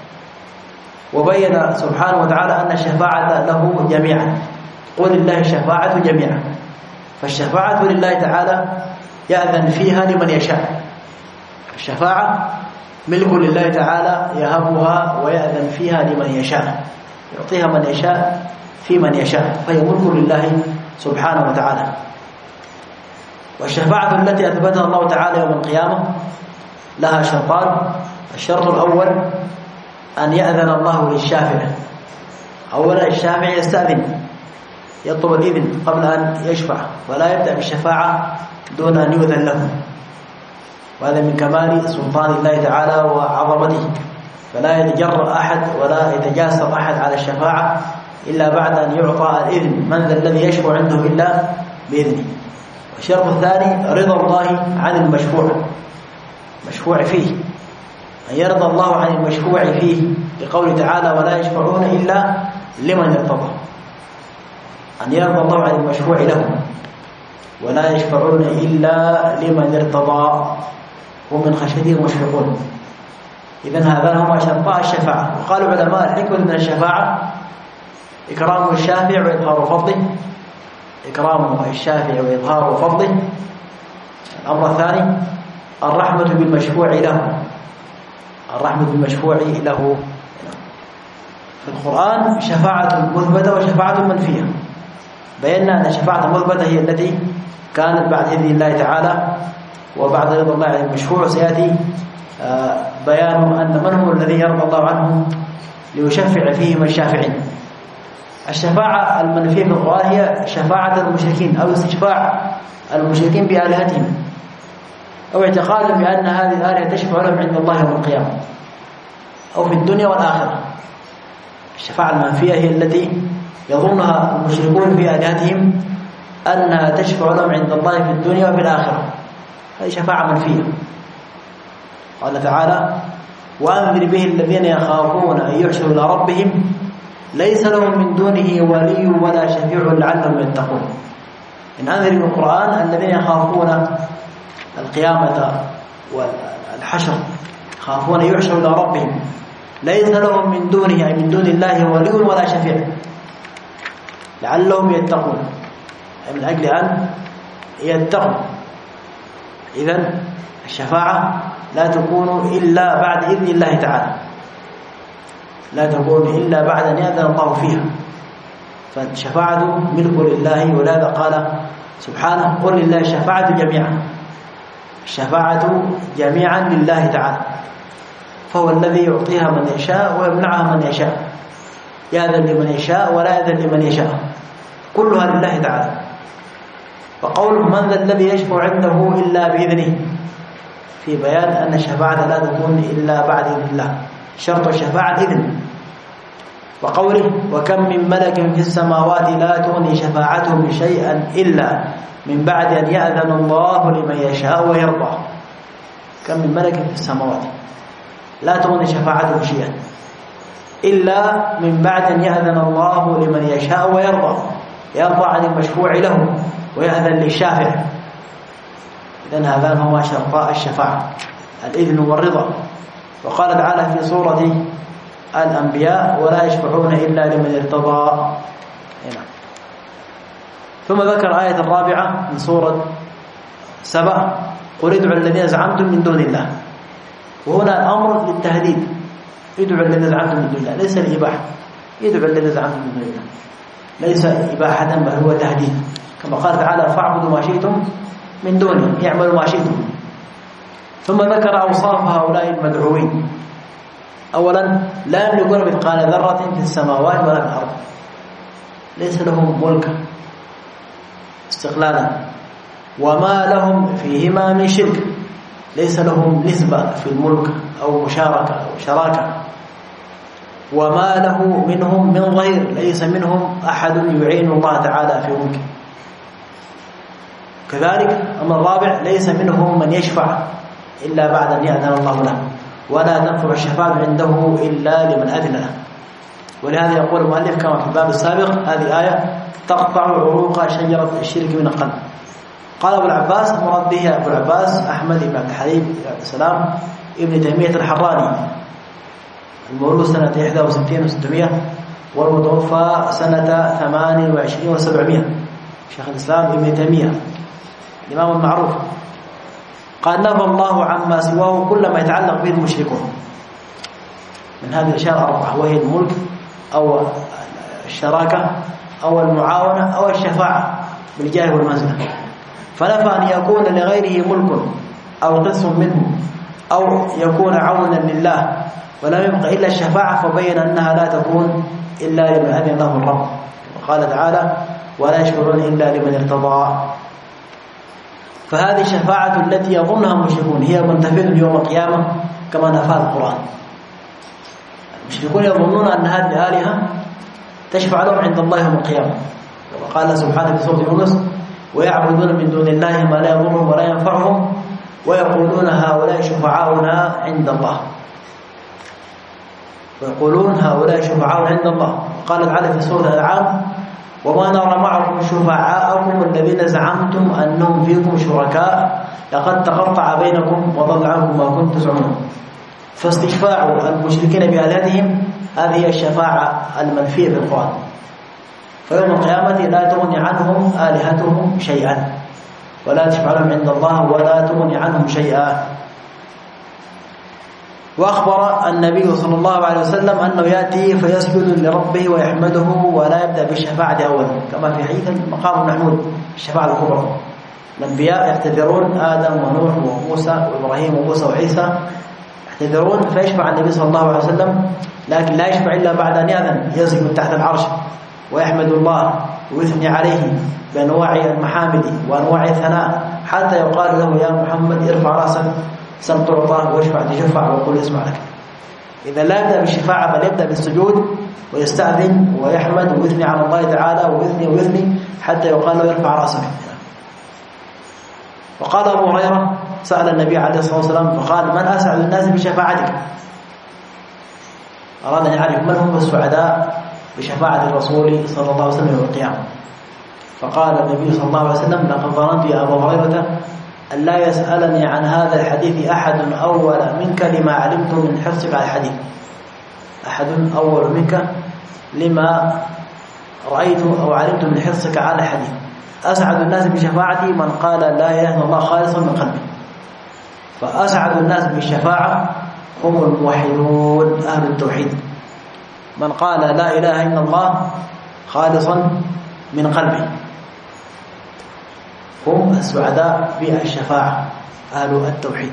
وبين سبحانه وتعالى أن الشفاعة له جميعا. قل لله الشفاعة جميعا. فالشفاعة لله تعالى يأذن فيها لمن يشاء. الشفاعة ملك لله تعالى يهبها ويأذن فيها لمن يشاء، يعطيها من يشاء في من يشاء، فهي ملك لله سبحانه وتعالى. والشفاعة التي أثبتها الله تعالى يوم القيامة لها شرطان. الشرط الأول أن يأذن الله للشافع. أولا الشافع يستأذن، يطلب الإذن قبل أن يشفع، ولا يبدأ بالشفاعة دون أن يؤذن له، وهذا من كمال سلطان الله تعالى وعظمته، فلا يتجرأ أحد ولا يتجاسر أحد على الشفاعة إلا بعد أن يعطى الإذن. من ذا الذي يشفع عنده إلا بإذنه. والشرط الثاني رضا الله عن المشفوع مشفوع فيه، أن يرضى الله عن المشفوع فيه، لقوله تعالى ولا يشفعون إلا لمن ارتضى. أن يرضى الله عن المشفوع لهم، ولا يشفعون إلا لمن ارتضى ومن خشيته مشفقون. إذن هذا هما شرطا الشفاعة. وقالوا علماء الحكمة من الشفاعة إكرام الشافع وإظهار فضله، إكرام الشافع وإظهار فضله. الأمر الثاني الرحمة بالمشفوع له، الرحمة بالمشفوع له. في القرآن شفاعة مثبتة وشفاعة منفية. بينا أن الشفاعة المثبتة هي التي كانت بعد إذن الله تعالى وبعد رضا الله عن المشفوع، وسيأتي بيان أن من هو الذي يرضى الله عنه ليشفع فيهم الشافعين. الشفاعة المنفية في القرآن هي شفاعة المشركين أو استشفاع المشركين بآلهتهم، أو اعتقاد بأن هذه الآلهة تشفع لهم عند الله يوم القيامة أو في الدنيا والآخرة. الشفاعة المنفية هي التي يظنها المشركون في آلهتهم أنها تشفع لهم عند الله في الدنيا وفي الآخرة، هذه شفاعة منفية. قال تعالى وأنذر به الذين يخافون أن يحشروا إلى ربهم ليس لهم من دونه ولي ولا شفيع لعلهم يتقون. إن أنذر من القرآن الذين يخافون القيامة والحشر، يخافون أن يحشروا إلى ربهم ليس لهم من دونه أي من دون الله ولي ولا شفيع لعلهم يتقون، أي من أجل أن يتقوا. إذن الشفاعة لا تكون إلا بعد إذن الله تعالى، لا تكون إلا بعد أن يأذن الله فيها. فالشفاعة ملك لله، ولهذا قال سبحانه قل لله الشفاعة جميعا. الشفاعة جميعا لله تعالى، فهو الذي يعطيها من يشاء ويمنعها من يشاء، يأذن لمن يشاء ولا يأذن لمن يشاء، كلها لله تعالى. فقوله من ذا الذي يشفع عنده إلا بإذنه في بيان أن الشفاعة لا تكون إلا بعد إذن الله، شرط الشفاعة الإذن. وقوله وكم من ملك في السماوات لا تغني شفاعتهم شيئا إلا من بعد أن يأذن الله لمن يشاء ويرضى. كم من ملك في السماوات لا تغني شفاعتهم شيئا إلا من بعد أن يأذن الله لمن يشاء ويرضى، يرضى عن المشفوع له ويأذن للشافع. إذن هذان هما شرطاء الشفاعة، الإذن والرضا. وقال تعالى في سورة الأنبياء ولا يشفعون إلا لمن ارتضى. هنا. ثم ذكر آية الرابعة من سورة سبأ قل ادعوا الذين زعمتم من دون الله، وهنا الأمر للتهديد، ادعوا الذين زعمتم من دون الله، ليس الإباحة. ادعوا الذين زعمتم من دون الله ليس إباحة بل هو تهديد، كما قال تعالى فاعبدوا ما شئتم من دونه يعملوا ما شئتم. ثم ذكر أوصاف هؤلاء المدعوين. أولا لا يملكون مثقال ذرة في السماوات ولا في الأرض، ليس لهم ملك استقلالا، وما لهم فيهما من شرك، ليس لهم نسبة في الملك أو مشاركة أو شراكة، وما له منهم من ظهير، ليس منهم أحد يعين الله تعالى في ملكه. كذلك أمر الرابع ليس منهم من يشفع إلا بعد أن يأذن الله له، ولا تنفع الشفاعة عنده إلا لمن أذن له. ولهذا يقول المؤلف كما في الباب السابق هذه آية تقطع عروق شجرة الشرك من القلب. قال أبو العباس مراد به أبو العباس أحمد بن عبد الحليم بن عبد السلام ابن تيمية الحراني، المولود سنة إحدى وستين وستمائة والمتوفى سنة ثمان وعشرين وسبعمائة، شيخ الإسلام ابن تيمية الإمام المعروف. قال نفى الله عما سواه كل ما يتعلق به المشركون من هذه الأشياء الأربعة، وهي الملك أو الشراكة أو المعاونة أو الشفاعة بالجاه والمنزلة، فنفى أن يكون لغيره ملك أو قسم منه أو يكون عونا لله، ولم يبق إلا الشفاعة، فبين أنها لا تكون إلا لمن أذن له الرب. وقال تعالى: ولا يشفعون إلا لمن ارتضى. فهذه الشفاعة التي يظنها المشركون هي منتفذة يوم القيامة كما نفى القرآن. المشركون يظنون أن هذه الآلهة تشفع لهم عند الله يوم القيامة، وقال سبحانه في سورة يونس: ويعبدون من دون الله ما لا يضرهم ولا ينفعهم ويقولون هؤلاء شفعاؤنا عند الله ويقولون هؤلاء شفعاؤنا عند الله. وقال تعالى في سورة الأنعام: وما نرى معكم شفعاءكم الذين زعمتم أنهم فيكم شركاء لقد تقطع بينكم وضل عنكم ما كنتم تزعمون. فاستشفاع المشركين بآلهتهم هذه هي الشفاعة المنفية في القرآن. فيوم القيامة لا تغني عنهم آلهتهم شيئا ولا تشفع لهم عند الله ولا تغني عنهم شيئا. وأخبر النبي صلى الله عليه وسلم أنه يأتي فيسجد لربه ويحمده ولا يبدأ بالشفاعة أولا، كما في حديث المقام المحمود الشفاعة الكبرى. الأنبياء يعتذرون، آدم ونوح وموسى وإبراهيم وموسى وعيسى يعتذرون فيشفع النبي صلى الله عليه وسلم، لكن لا يشفع إلا بعد أن يأذن، يسجد تحت العرش ويحمد الله ويثني عليه بأنواع المحامد وأنواع الثناء، حتى يقال له: يا محمد ارفع رأسك سل تعطى واشفع تشفع وقل اسمع لك. إذا لا يبدأ بالشفاعة بل يبدأ بالسجود ويستأذن ويحمد ويثني على الله تعالى ويثني ويثني حتى يقال له: ارفع رأسك. وقال أبو هريرة: سأل النبي عليه الصلاة والسلام فقال: من أسعد الناس بشفاعتك؟ أراد أن يعرف من هم السعداء بشفاعة الرسول صلى الله عليه وسلم يوم القيامة. فقال النبي صلى الله عليه وسلم: لقد ظننت يا أبا هريرة أن لا يسألني عن هذا الحديث أحد أول منك لما علمت من حرصك على الحديث. أحد أول منك لما رأيت أو علمت من حرصك على الحديث. أسعد الناس بشفاعتي من قال لا إله إلا الله خالصا من قلبه. فأسعد الناس بالشفاعة هم الموحدون أهل التوحيد، من قال لا إله إلا الله خالصا من قلبه، هم السعداء بالشفاعة أهل التوحيد.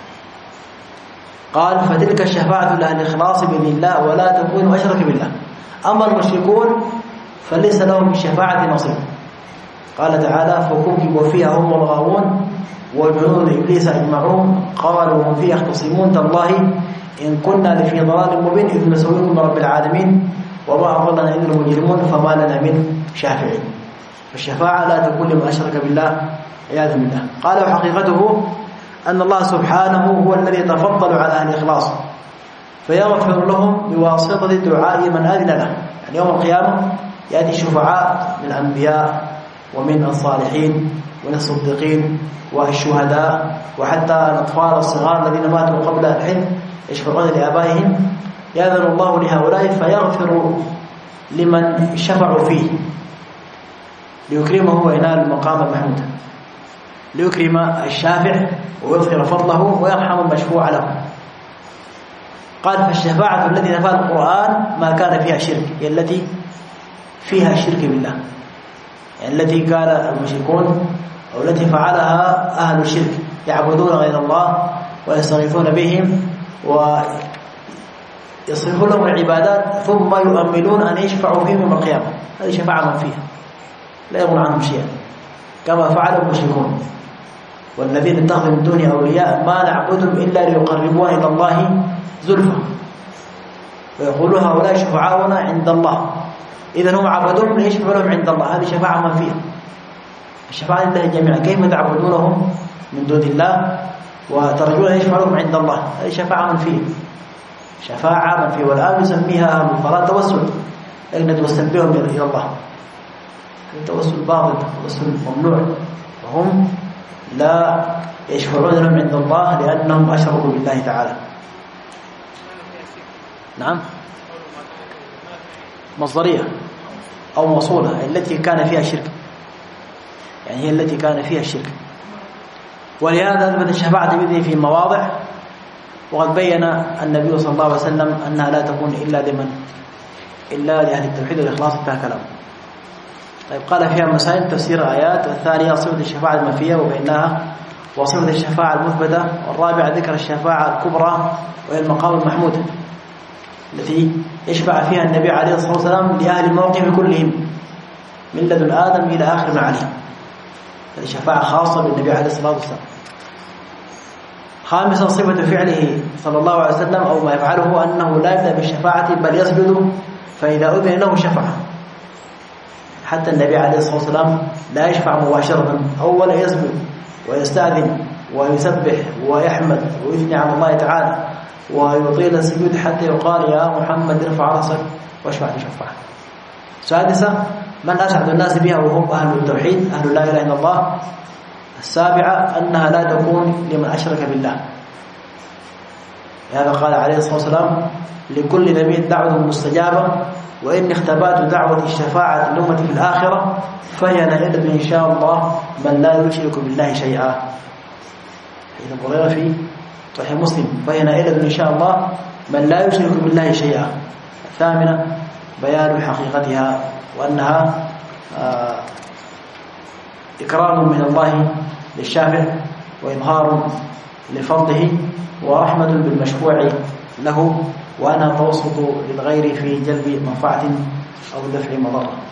قال: فتلك الشفاعة لأهل الإخلاص بإذن الله ولا تكون أشرك بالله. أما المشركون فليس لهم بالشفاعة نصيب. قال تعالى: فكبكبوا فيها هم والغاوون وجنود إبليس أجمعون قالوا هم فيها يختصمون تالله إن كنا لفي ضلال مبين إذ نسويكم برب العالمين وما أضلنا إلا المجرمون فما لنا من شافعين. فالشفاعة لا تكون لمن أشرك بالله عياذا بالله. قال: وحقيقته أن الله سبحانه هو الذي يتفضل على أهل الإخلاص فيغفر لهم بواسطة دعاء من أذن له. يعني يوم القيامة يأتي الشفعاء من الأنبياء ومن الصالحين ومن الصديقين والشهداء وحتى الأطفال الصغار الذين ماتوا قبل الحلم يشفعون لآبائهم، يأذن الله لهؤلاء فيغفر لمن شفعوا فيه ليكرمه وينال المقام المحمود، ليكرم الشافع ويظهر فضله ويرحم المشفوع له. قال: فالشفاعة التي نفاها القرآن ما كان فيها شرك، هي التي فيها شرك بالله، يعني التي كان المشركون أو التي فعلها أهل الشرك يعبدون غير الله ويستغيثون بهم ويصرفون لهم العبادات ثم يؤملون أن يشفعوا فيهم يوم القيامة. هذه شفاعة من فيها لا يغنى عنهم شيئا كما فعل المشركون. والذين اتخذوا من دونه أولياء ما نعبدهم إلا ليقربونا إلى الله زلفى ويقولون هؤلاء شفعاؤنا عند الله. إذا هم عبدوهم ليشفعوا لهم عند الله، هذه شفاعة من فيها. الشفاعة لله جميعا، كيف تعبدونهم من دون الله وترجون أن يشفعوا لهم عند الله؟ هذه شفاعة من فيها، شفاعة من فيها. والآن يسميها أهل الضلال توسل، لكن توسل بهم إلى الله. التوسل باطل، التوسل ممنوع، وهم لا يشفعون لهم عند الله لأنهم أشركوا بالله تعالى. نعم، مصدرية أو موصولة التي كان فيها شرك، يعني هي التي كان فيها الشرك. ولهذا أثبت الشفاعة بإذنه في مواضع، وقد بين النبي صلى الله عليه وسلم أنها لا تكون إلا لمن إلا لأهل التوحيد والإخلاص، انتهى كلامه. طيب قال فيها مسائل تفسير آيات. الثانية صفة الشفاعة المنفية وبينها وصفة الشفاعة المثبتة. والرابعة ذكر الشفاعة الكبرى وهي المقام المحمود التي يشفع فيها النبي عليه الصلاة والسلام لأهل الموقف كلهم من لدن آدم إلى آخر ما عليه. هذه شفاعة خاصة بالنبي عليه الصلاة والسلام. خامسا صفة فعله صلى الله عليه وسلم أو ما يفعله أنه لا يبدأ بالشفاعة بل يسجد فإذا أذن له شفع. حتى النبي عليه الصلاة والسلام لا يشفع مباشرة، أول يسجد ويستأذن ويسبح ويحمد ويثني على الله تعالى ويطيل السجود حتى يقال يا محمد ارفع رأسك واشفع تشفع. سادسا من أسعد الناس بها وهم أهل التوحيد أهل لا إله إلا الله. السابعة أنها لا تكون لمن أشرك بالله. هذا قال عليه الصلاة والسلام لكل نبي دعوة مستجابة وإني اختبأت دعوة الشفاعة الأمة في الآخرة فهي نائلة إن شاء الله من لا يشرك بالله شيئا. إذا قرأنا في صحيح مسلم فهي نائلة إن شاء الله من لا يشرك بالله شيئا. الثامنة بيان حقيقتها وأنها آه إكرام من الله للشافع وإظهار لفضله ورحمة بالمشفوع له وأنها توسط للغير في جلب منفعة أو دفع مضرة.